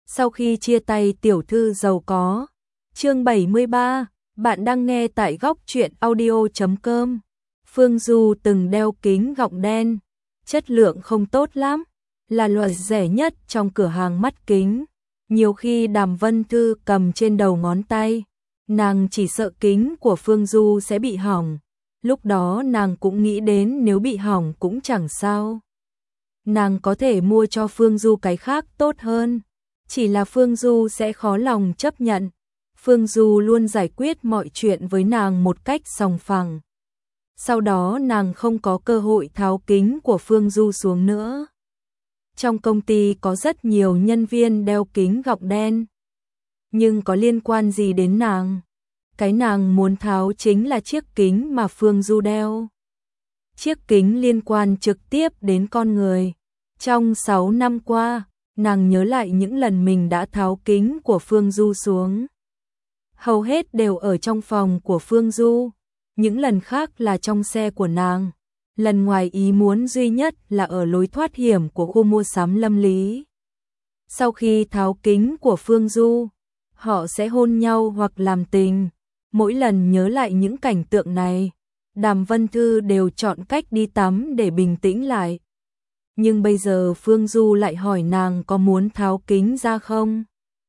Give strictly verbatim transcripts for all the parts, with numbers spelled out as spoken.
Sau khi chia tay tiểu thư giàu có. Chương bảy mươi ba, bạn đang nghe tại góc truyện audio chấm com. Phương Du từng đeo kính gọng đen, chất lượng không tốt lắm, là loại rẻ nhất trong cửa hàng mắt kính. Nhiều khi Đàm Vân Thư cầm trên đầu ngón tay, nàng chỉ sợ kính của Phương Du sẽ bị hỏng. Lúc đó nàng cũng nghĩ đến nếu bị hỏng cũng chẳng sao. Nàng có thể mua cho Phương Du cái khác tốt hơn, chỉ là Phương Du sẽ khó lòng chấp nhận. Phương Du luôn giải quyết mọi chuyện với nàng một cách sòng phẳng. Sau đó nàng không có cơ hội tháo kính của Phương Du xuống nữa. Trong công ty có rất nhiều nhân viên đeo kính gọng đen, nhưng có liên quan gì đến nàng? Cái nàng muốn tháo chính là chiếc kính mà Phương Du đeo. Chiếc kính liên quan trực tiếp đến con người. Trong sáu năm qua, nàng nhớ lại những lần mình đã tháo kính của Phương Du xuống. Hầu hết đều ở trong phòng của Phương Du, những lần khác là trong xe của nàng. Lần ngoài ý muốn duy nhất là ở lối thoát hiểm của khu mua sắm Lâm Lý. Sau khi tháo kính của Phương Du, họ sẽ hôn nhau hoặc làm tình. Mỗi lần nhớ lại những cảnh tượng này, Đàm Vân Thư đều chọn cách đi tắm để bình tĩnh lại. Nhưng bây giờ Phương Du lại hỏi nàng có muốn tháo kính ra không?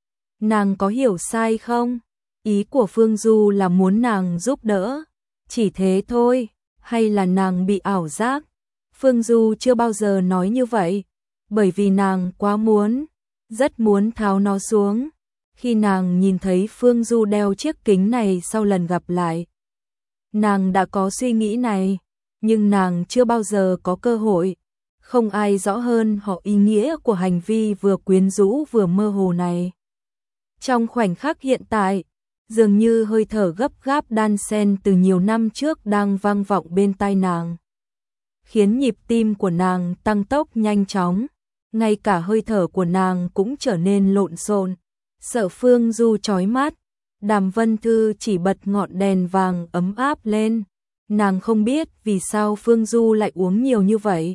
Nàng có hiểu sai không? Ý của Phương Du là muốn nàng giúp đỡ, chỉ thế thôi, hay là nàng bị ảo giác? Phương Du chưa bao giờ nói như vậy, bởi vì nàng quá muốn, rất muốn tháo nó xuống. Khi nàng nhìn thấy Phương Du đeo chiếc kính này sau lần gặp lại, nàng đã có suy nghĩ này, nhưng nàng chưa bao giờ có cơ hội. Không ai rõ hơn họ ý nghĩa của hành vi vừa quyến rũ vừa mơ hồ này. Trong khoảnh khắc hiện tại, dường như hơi thở gấp gáp đan xen từ nhiều năm trước đang vang vọng bên tai nàng, khiến nhịp tim của nàng tăng tốc nhanh chóng, ngay cả hơi thở của nàng cũng trở nên lộn xộn. Sợ Phương Du chói mắt, Đàm Vân Thư chỉ bật ngọn đèn vàng ấm áp lên. Nàng không biết vì sao Phương Du lại uống nhiều như vậy.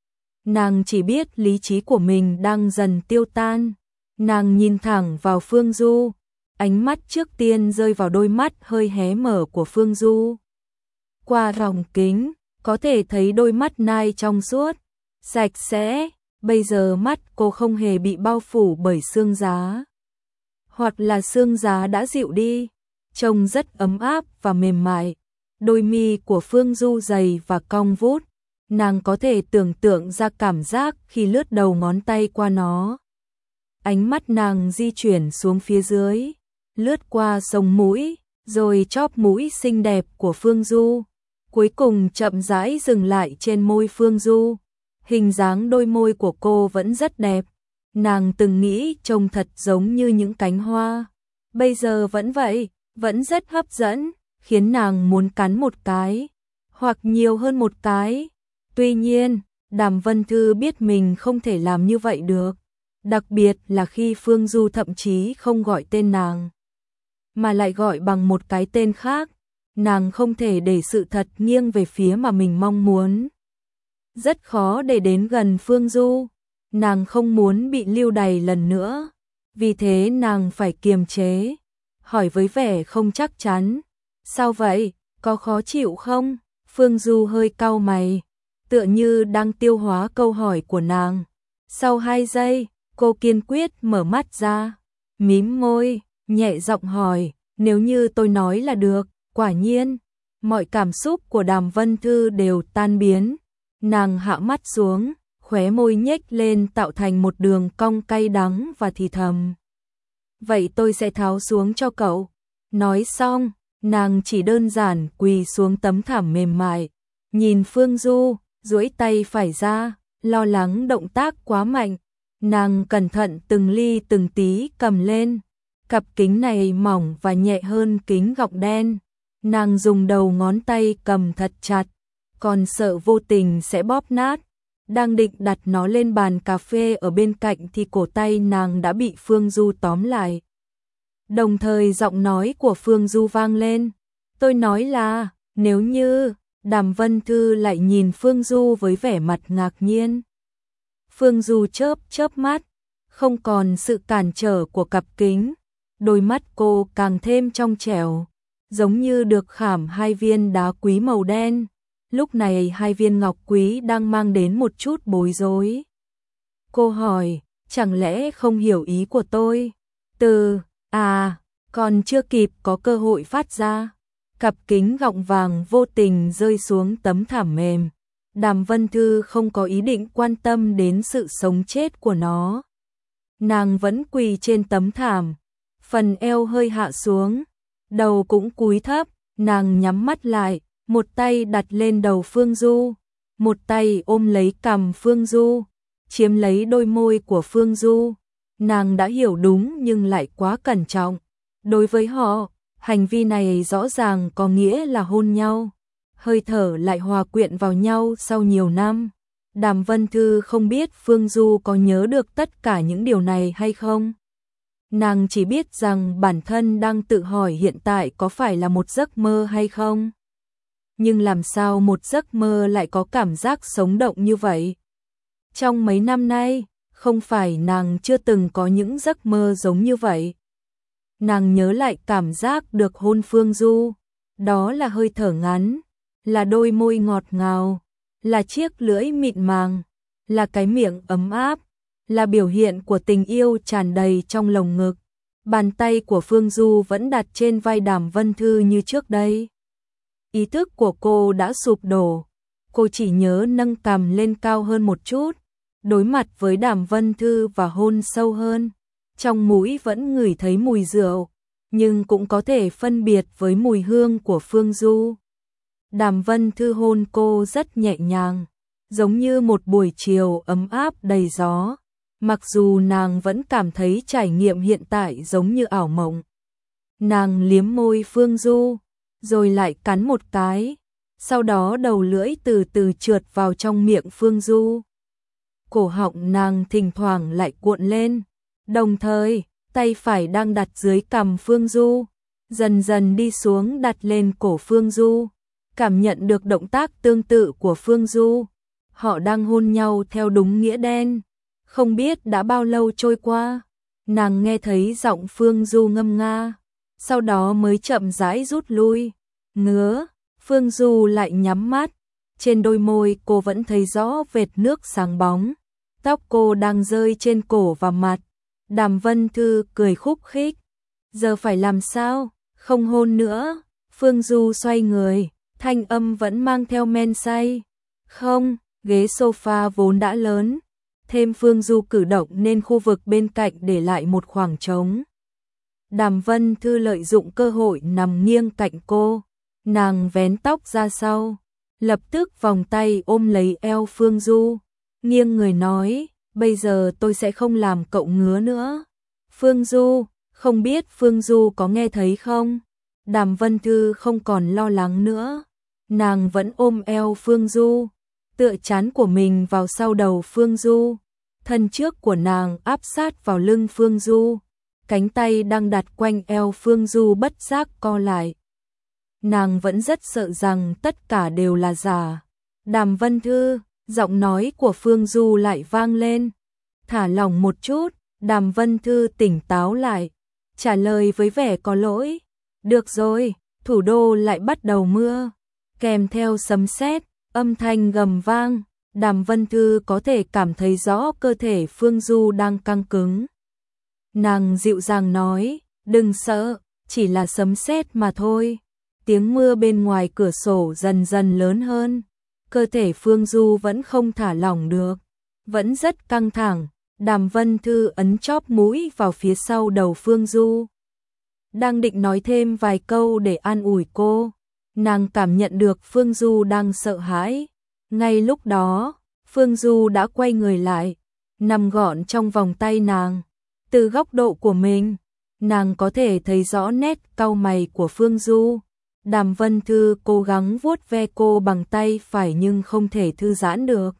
Nàng chỉ biết lý trí của mình đang dần tiêu tan. Nàng nhìn thẳng vào Phương Du, ánh mắt trước tiên rơi vào đôi mắt hơi hé mở của Phương Du. Qua vòng kính, có thể thấy đôi mắt nai trong suốt, sạch sẽ. Bây giờ mắt cô không hề bị bao phủ bởi sương giá, hoặc là sương giá đã dịu đi, trông rất ấm áp và mềm mại. Đôi mi của Phương Du dày và cong vút, nàng có thể tưởng tượng ra cảm giác khi lướt đầu ngón tay qua nó. Ánh mắt nàng di chuyển xuống phía dưới, lướt qua sống mũi, rồi chóp mũi xinh đẹp của Phương Du, cuối cùng chậm rãi dừng lại trên môi Phương Du. Hình dáng đôi môi của cô vẫn rất đẹp. Nàng từng nghĩ trông thật giống như những cánh hoa. Bây giờ vẫn vậy, vẫn rất hấp dẫn, khiến nàng muốn cắn một cái, hoặc nhiều hơn một cái. Tuy nhiên, Đàm Vân Thư biết mình không thể làm như vậy được. Đặc biệt là khi Phương Du thậm chí không gọi tên nàng, mà lại gọi bằng một cái tên khác. Nàng không thể để sự thật nghiêng về phía mà mình mong muốn. Rất khó để đến gần Phương Du. Nàng không muốn bị lưu đày lần nữa, vì thế nàng phải kiềm chế, hỏi với vẻ không chắc chắn. Sao vậy, có khó chịu không? Phương Du hơi cau mày, tựa như đang tiêu hóa câu hỏi của nàng. Sau hai giây, cô kiên quyết mở mắt ra, mím môi, nhẹ giọng hỏi, nếu như tôi nói là được. Quả nhiên, mọi cảm xúc của Đàm Vân Thư đều tan biến. Nàng hạ mắt xuống, khóe môi nhếch lên tạo thành một đường cong cay đắng và thì thầm. Vậy tôi sẽ tháo xuống cho cậu. Nói xong, nàng chỉ đơn giản quỳ xuống tấm thảm mềm mại, nhìn Phương Du, duỗi tay phải ra, lo lắng động tác quá mạnh. Nàng cẩn thận từng ly từng tí cầm lên. Cặp kính này mỏng và nhẹ hơn kính gọng đen. Nàng dùng đầu ngón tay cầm thật chặt, còn sợ vô tình sẽ bóp nát. Đang định đặt nó lên bàn cà phê ở bên cạnh thì cổ tay nàng đã bị Phương Du tóm lại. Đồng thời giọng nói của Phương Du vang lên. Tôi nói là, nếu như... Đàm Vân Thư lại nhìn Phương Du với vẻ mặt ngạc nhiên. Phương Du chớp chớp mắt, không còn sự cản trở của cặp kính, đôi mắt cô càng thêm trong trẻo, giống như được khảm hai viên đá quý màu đen. Lúc này hai viên ngọc quý đang mang đến một chút bối rối. Cô hỏi, chẳng lẽ không hiểu ý của tôi? Từ, à, còn chưa kịp có cơ hội phát ra. Cặp kính gọng vàng vô tình rơi xuống tấm thảm mềm. Đàm Vân Thư không có ý định quan tâm đến sự sống chết của nó. Nàng vẫn quỳ trên tấm thảm, phần eo hơi hạ xuống, đầu cũng cúi thấp, nàng nhắm mắt lại, một tay đặt lên đầu Phương Du, một tay ôm lấy cằm Phương Du, chiếm lấy đôi môi của Phương Du. Nàng đã hiểu đúng nhưng lại quá cẩn trọng. Đối với họ, hành vi này rõ ràng có nghĩa là hôn nhau, hơi thở lại hòa quyện vào nhau sau nhiều năm. Đàm Vân Thư không biết Phương Du có nhớ được tất cả những điều này hay không. Nàng chỉ biết rằng bản thân đang tự hỏi hiện tại có phải là một giấc mơ hay không. Nhưng làm sao một giấc mơ lại có cảm giác sống động như vậy? Trong mấy năm nay, không phải nàng chưa từng có những giấc mơ giống như vậy. Nàng nhớ lại cảm giác được hôn Phương Du, đó là hơi thở ngắn, là đôi môi ngọt ngào, là chiếc lưỡi mịn màng, là cái miệng ấm áp, là biểu hiện của tình yêu tràn đầy trong lồng ngực. Bàn tay của Phương Du vẫn đặt trên vai Đàm Vân Thư như trước đây. Ý thức của cô đã sụp đổ, cô chỉ nhớ nâng cằm lên cao hơn một chút, đối mặt với Đàm Vân Thư và hôn sâu hơn. Trong mũi vẫn ngửi thấy mùi rượu, nhưng cũng có thể phân biệt với mùi hương của Phương Du. Đàm Vân Thư hôn cô rất nhẹ nhàng, giống như một buổi chiều ấm áp đầy gió, mặc dù nàng vẫn cảm thấy trải nghiệm hiện tại giống như ảo mộng. Nàng liếm môi Phương Du, rồi lại cắn một cái, sau đó đầu lưỡi từ từ trượt vào trong miệng Phương Du. Cổ họng nàng thỉnh thoảng lại cuộn lên, đồng thời, tay phải đang đặt dưới cằm Phương Du, dần dần đi xuống đặt lên cổ Phương Du. Cảm nhận được động tác tương tự của Phương Du, họ đang hôn nhau theo đúng nghĩa đen. Không biết đã bao lâu trôi qua, nàng nghe thấy giọng Phương Du ngâm nga, sau đó mới chậm rãi rút lui. Ngứa, Phương Du lại nhắm mắt, trên đôi môi cô vẫn thấy rõ vệt nước sáng bóng, tóc cô đang rơi trên cổ và mặt. Đàm Vân Thư cười khúc khích, giờ phải làm sao, không hôn nữa. Phương Du xoay người, thanh âm vẫn mang theo men say. Không, ghế sofa vốn đã lớn, thêm Phương Du cử động nên khu vực bên cạnh để lại một khoảng trống. Đàm Vân Thư lợi dụng cơ hội nằm nghiêng cạnh cô, nàng vén tóc ra sau, lập tức vòng tay ôm lấy eo Phương Du, nghiêng người nói, bây giờ tôi sẽ không làm cậu ngứa nữa. Phương Du, không biết Phương Du có nghe thấy không? Đàm Vân Thư không còn lo lắng nữa, nàng vẫn ôm eo Phương Du, tựa trán của mình vào sau đầu Phương Du, thân trước của nàng áp sát vào lưng Phương Du, cánh tay đang đặt quanh eo Phương Du bất giác co lại. Nàng vẫn rất sợ rằng tất cả đều là giả. Đàm Vân Thư, giọng nói của Phương Du lại vang lên. Thả lỏng một chút, Đàm Vân Thư tỉnh táo lại, trả lời với vẻ có lỗi. Được rồi, thủ đô lại bắt đầu mưa, kèm theo sấm sét, âm thanh gầm vang. Đàm Vân Thư có thể cảm thấy rõ cơ thể Phương Du đang căng cứng. Nàng dịu dàng nói, đừng sợ, chỉ là sấm sét mà thôi. Tiếng mưa bên ngoài cửa sổ dần dần lớn hơn. Cơ thể Phương Du vẫn không thả lỏng được, vẫn rất căng thẳng. Đàm Vân Thư ấn chóp mũi vào phía sau đầu Phương Du, đang định nói thêm vài câu để an ủi cô. Nàng cảm nhận được Phương Du đang sợ hãi. Ngay lúc đó, Phương Du đã quay người lại, nằm gọn trong vòng tay nàng. Từ góc độ của mình, nàng có thể thấy rõ nét cau mày của Phương Du. Đàm Vân Thư cố gắng vuốt ve cô bằng tay phải nhưng không thể thư giãn được.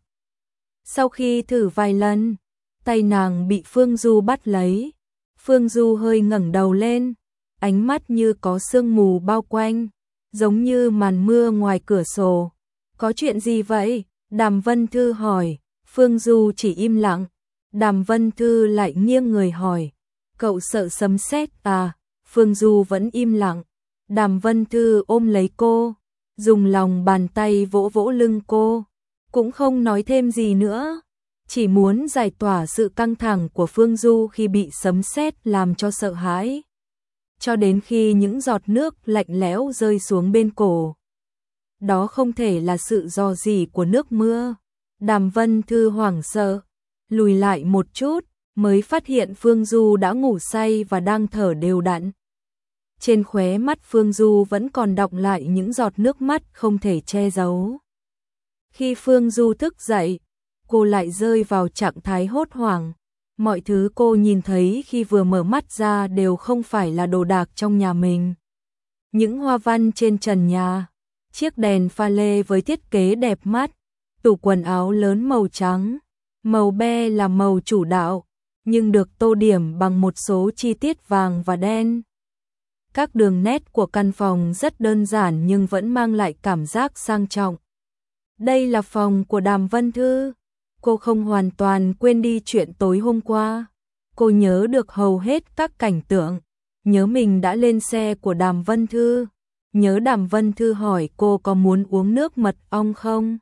Sau khi thử vài lần, tay nàng bị Phương Du bắt lấy. Phương Du hơi ngẩng đầu lên, ánh mắt như có sương mù bao quanh, giống như màn mưa ngoài cửa sổ. Có chuyện gì vậy? Đàm Vân Thư hỏi. Phương Du chỉ im lặng, Đàm Vân Thư lại nghiêng người hỏi, cậu sợ sấm sét à? Phương Du vẫn im lặng. Đàm Vân Thư ôm lấy cô, dùng lòng bàn tay vỗ vỗ lưng cô, cũng không nói thêm gì nữa, chỉ muốn giải tỏa sự căng thẳng của Phương Du khi bị sấm sét làm cho sợ hãi. Cho đến khi những giọt nước lạnh lẽo rơi xuống bên cổ. Đó không thể là sự rò rỉ của nước mưa. Đàm Vân Thư hoảng sợ, lùi lại một chút, mới phát hiện Phương Du đã ngủ say và đang thở đều đặn. Trên khóe mắt Phương Du vẫn còn đọng lại những giọt nước mắt không thể che giấu. Khi Phương Du thức dậy, cô lại rơi vào trạng thái hốt hoảng. Mọi thứ cô nhìn thấy khi vừa mở mắt ra đều không phải là đồ đạc trong nhà mình. Những hoa văn trên trần nhà, chiếc đèn pha lê với thiết kế đẹp mắt, tủ quần áo lớn màu trắng, màu be là màu chủ đạo, nhưng được tô điểm bằng một số chi tiết vàng và đen. Các đường nét của căn phòng rất đơn giản nhưng vẫn mang lại cảm giác sang trọng. Đây là phòng của Đàm Vân Thư. Cô không hoàn toàn quên đi chuyện tối hôm qua. Cô nhớ được hầu hết các cảnh tượng, nhớ mình đã lên xe của Đàm Vân Thư, nhớ Đàm Vân Thư hỏi cô có muốn uống nước mật ong không.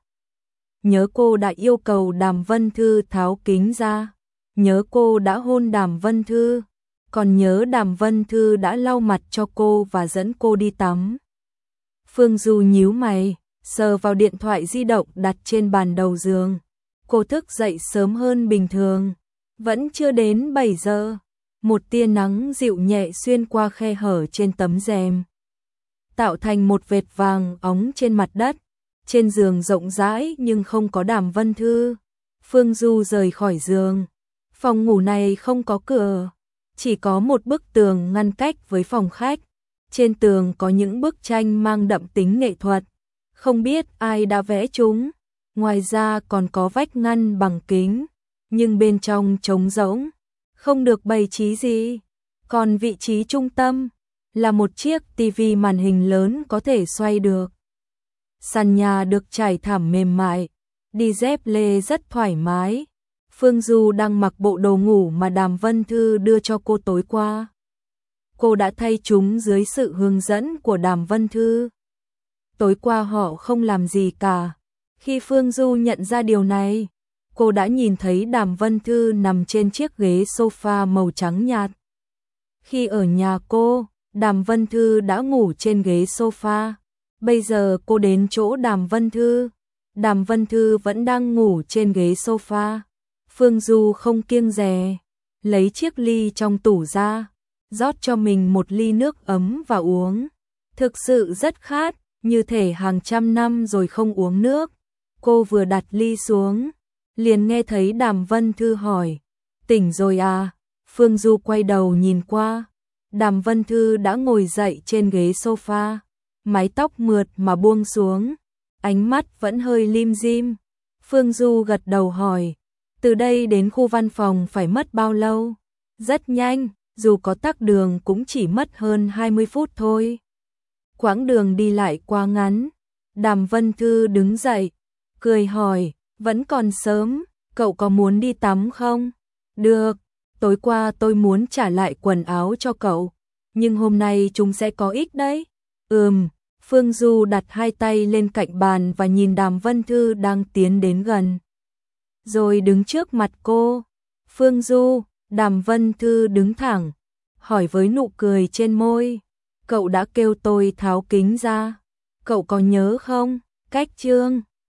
Nhớ cô đã yêu cầu Đàm Vân Thư tháo kính ra, nhớ cô đã hôn Đàm Vân Thư, còn nhớ Đàm Vân Thư đã lau mặt cho cô và dẫn cô đi tắm. Phương Du nhíu mày, sờ vào điện thoại di động đặt trên bàn đầu giường. Cô thức dậy sớm hơn bình thường, vẫn chưa đến bảy giờ. Một tia nắng dịu nhẹ xuyên qua khe hở trên tấm rèm, tạo thành một vệt vàng óng trên mặt đất. Trên giường rộng rãi nhưng không có Đàm Vân Thư. Phương Du rời khỏi giường. Phòng ngủ này không có cửa, chỉ có một bức tường ngăn cách với phòng khách. Trên tường có những bức tranh mang đậm tính nghệ thuật, không biết ai đã vẽ chúng. Ngoài ra còn có vách ngăn bằng kính, nhưng bên trong trống rỗng, không được bày trí gì. Còn vị trí trung tâm là một chiếc tivi màn hình lớn có thể xoay được. Sàn nhà được trải thảm mềm mại, đi dép lê rất thoải mái. Phương Du đang mặc bộ đồ ngủ mà Đàm Vân Thư đưa cho cô tối qua. Cô đã thay chúng dưới sự hướng dẫn của Đàm Vân Thư. Tối qua họ không làm gì cả. Khi Phương Du nhận ra điều này, cô đã nhìn thấy Đàm Vân Thư nằm trên chiếc ghế sofa màu trắng nhạt. Khi ở nhà cô, Đàm Vân Thư đã ngủ trên ghế sofa. Bây giờ cô đến chỗ Đàm Vân Thư. Đàm Vân Thư vẫn đang ngủ trên ghế sofa. Phương Du không kiêng dè, lấy chiếc ly trong tủ ra, rót cho mình một ly nước ấm và uống. Thực sự rất khát, như thể hàng trăm năm rồi không uống nước. Cô vừa đặt ly xuống, liền nghe thấy Đàm Vân Thư hỏi, tỉnh rồi à? Phương Du quay đầu nhìn qua, Đàm Vân Thư đã ngồi dậy trên ghế sofa, mái tóc mượt mà buông xuống, ánh mắt vẫn hơi lim dim. Phương Du gật đầu hỏi, từ đây đến khu văn phòng phải mất bao lâu? Rất nhanh, dù có tắc đường cũng chỉ mất hơn hai mươi phút thôi. Quãng đường đi lại quá ngắn. Đàm Vân Thư đứng dậy, cười hỏi, vẫn còn sớm, cậu có muốn đi tắm không? Được, tối qua tôi muốn trả lại quần áo cho cậu, nhưng hôm nay chúng sẽ có ích đấy. Ừm, Phương Du đặt hai tay lên cạnh bàn và nhìn Đàm Vân Thư đang tiến đến gần. Rồi đứng trước mặt cô. Phương Du, Đàm Vân Thư đứng thẳng, hỏi với nụ cười trên môi, cậu đã kêu tôi tháo kính ra, cậu có nhớ không? Cách chương